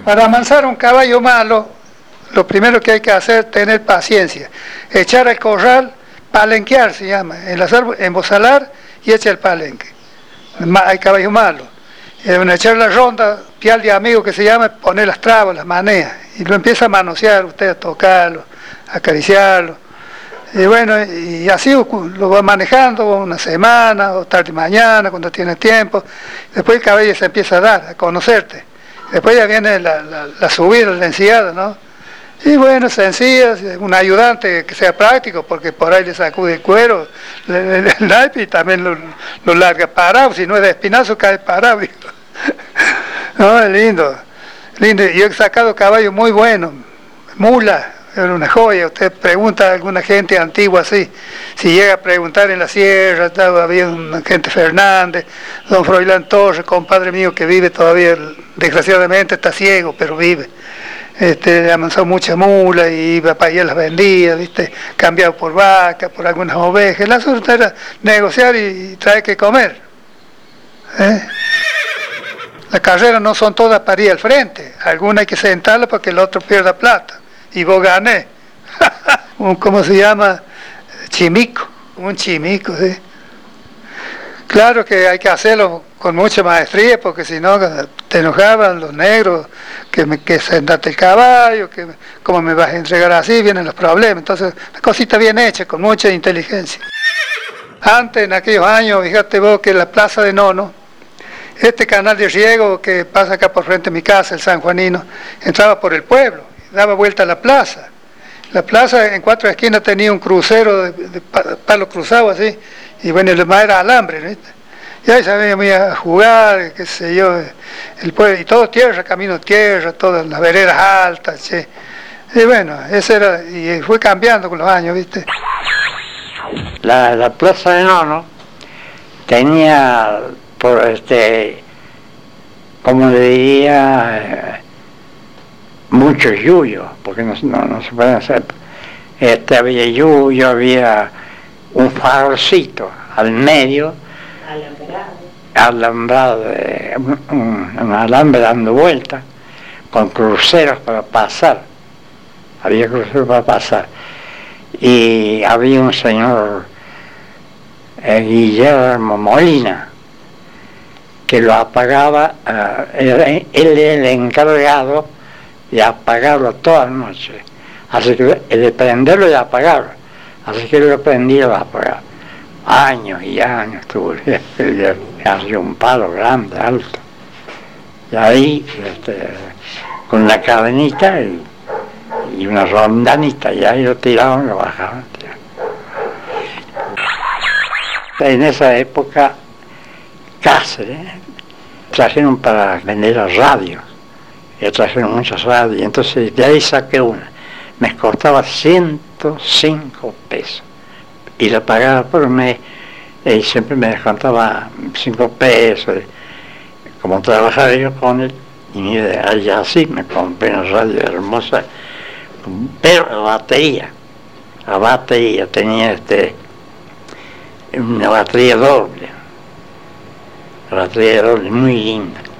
Para amansar un caballo malo, lo primero que hay que hacer es tener paciencia. Echar al corral, palenquear se llama, embosalar y echa el palenque. Hay caballo malo. Echar la ronda, pial de amigo que se llama, poner las trabas, las manea. Y lo empieza a manosear usted, a tocarlo, a acariciarlo. Y bueno, y así lo va manejando una semana o tarde mañana, cuando tiene tiempo. Después el caballo se empieza a dar, a conocerte. Después ya viene la subida, la ensiada, ¿no? Y bueno, sencillas, un ayudante que sea práctico, porque por ahí le sacude el cuero, el naipe y también lo larga parado, si no es de espinazo cae parado. No, es lindo, lindo. Yo he sacado caballos muy buenos, mula, era una joya. Usted pregunta a alguna gente antigua así, si llega a preguntar en la sierra, había un gente Fernández, don Froilán Torres, compadre mío que vive todavía, desgraciadamente está ciego, pero vive. Amansó mucha mula y iba para allá, las vendía, ¿viste? Cambiado por vaca, por algunas ovejas. La suerte era negociar y traer que comer. Las carreras no son todas para ir al frente, algunas hay que sentarlas para que el otro pierda plata. Y vos gané. ¿Cómo se llama? Chimico, un chimico, ¿sí? Claro que hay que hacerlo con mucha maestría, porque si no te enojaban los negros, que sentaste el caballo, que cómo me vas a entregar así, vienen los problemas. Entonces, la cosita bien hecha, con mucha inteligencia. Antes, en aquellos años, fíjate vos que la plaza de Nono, este canal de riego que pasa acá por frente a mi casa, el San Juanino, entraba por el pueblo, daba vuelta a la plaza. La plaza en 4 esquinas tenía un crucero de palo cruzado así, y bueno, lo demás era alambre, ¿viste? Y ahí sabíamos a jugar, qué sé yo, el pueblo, y todo tierra, camino tierra, todas las veredas altas, che. Y bueno, ese era, y fue cambiando con los años, ¿viste? La plaza de Nono tenía, como le diría, muchos yuyos, porque no se pueden hacer. Había yuyo, había un farolcito al medio, alambrado, un alambre dando vueltas, con cruceros para pasar. Había cruceros para pasar. Y había un señor, Guillermo Molina, que lo apagaba, él era el encargado de apagarlo todas las noches. Así que de prenderlo y apagarlo. Así que lo prendía y lo apagaba. Años y años tuvo. Hacía un palo grande, alto. Y ahí, con una cadenita y una rondanita, y ahí lo tiraban y lo bajaban. En esa época, Cáceres trajeron para vender las radios. Trajeron muchas radios, entonces de ahí saqué una. Me costaba 105 pesos y la pagaba por mes, y siempre me descontaba 5 pesos. Como trabajaba yo con él, y allá así me compré una radio hermosa, pero la batería tenía una batería doble muy linda.